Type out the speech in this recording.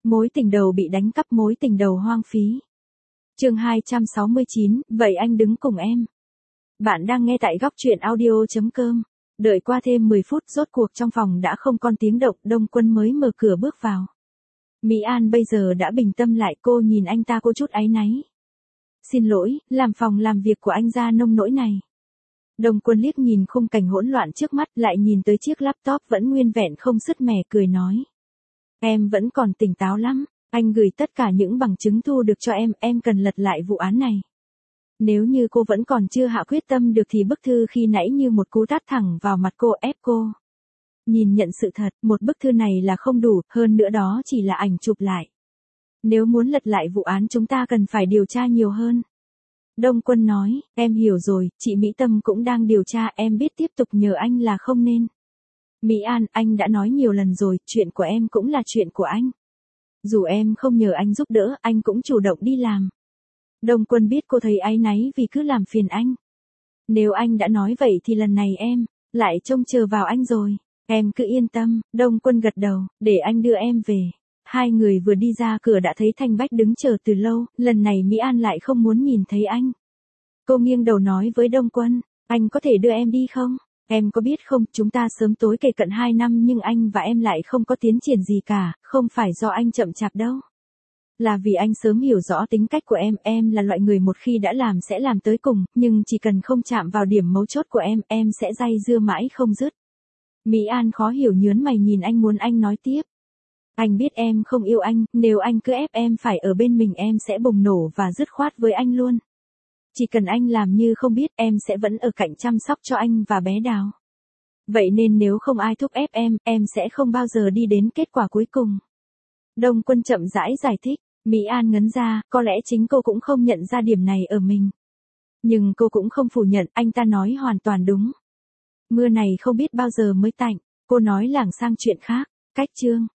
Mối tình đầu bị đánh cắp, mối tình đầu hoang phí. Chương 269, vậy anh đứng cùng em. Bạn đang nghe tại góc truyện audio.com. Đợi qua thêm 10 phút rốt cuộc trong phòng đã không còn tiếng động, Đông Quân mới mở cửa bước vào. Mỹ An bây giờ đã bình tâm lại, cô nhìn anh ta có chút áy náy. Xin lỗi, làm phòng làm việc của anh ra nông nỗi này. Đông Quân liếc nhìn khung cảnh hỗn loạn trước mắt, lại nhìn tới chiếc laptop vẫn nguyên vẹn không sứt mẻ, cười nói. Em vẫn còn tỉnh táo lắm, anh gửi tất cả những bằng chứng thu được cho em cần lật lại vụ án này. Nếu như cô vẫn còn chưa hạ quyết tâm được thì bức thư khi nãy như một cú tát thẳng vào mặt cô, ép cô nhìn nhận sự thật, một bức thư này là không đủ, hơn nữa đó chỉ là ảnh chụp lại. Nếu muốn lật lại vụ án chúng ta cần phải điều tra nhiều hơn. Đông Quân nói, em hiểu rồi, chị Mỹ Tâm cũng đang điều tra, em biết tiếp tục nhờ anh là không nên. Mỹ An, anh đã nói nhiều lần rồi, chuyện của em cũng là chuyện của anh. Dù em không nhờ anh giúp đỡ, anh cũng chủ động đi làm. Đông Quân biết cô thấy áy náy vì cứ làm phiền anh. Nếu anh đã nói vậy thì lần này em lại trông chờ vào anh rồi. Em cứ yên tâm, Đông Quân gật đầu, để anh đưa em về. Hai người vừa đi ra cửa đã thấy Thanh Bách đứng chờ từ lâu, lần này Mỹ An lại không muốn nhìn thấy anh. Cô nghiêng đầu nói với Đông Quân, anh có thể đưa em đi không? Em có biết không, chúng ta sớm tối kề cận 2 năm nhưng anh và em lại không có tiến triển gì cả, không phải do anh chậm chạp đâu. Là vì anh sớm hiểu rõ tính cách của em là loại người một khi đã làm sẽ làm tới cùng, nhưng chỉ cần không chạm vào điểm mấu chốt của em sẽ day dưa mãi không dứt. Mỹ An khó hiểu nhớn mày nhìn anh, muốn anh nói tiếp. Anh biết em không yêu anh, nếu anh cứ ép em phải ở bên mình em sẽ bùng nổ và dứt khoát với anh luôn. Chỉ cần anh làm như không biết, em sẽ vẫn ở cạnh chăm sóc cho anh và bé Đào. Vậy nên nếu không ai thúc ép em sẽ không bao giờ đi đến kết quả cuối cùng. Đông Quân chậm rãi giải thích, Mỹ An ngấn ra, có lẽ chính cô cũng không nhận ra điểm này ở mình. Nhưng cô cũng không phủ nhận, anh ta nói hoàn toàn đúng. Mưa này không biết bao giờ mới tạnh, cô nói lảng sang chuyện khác, cách chương.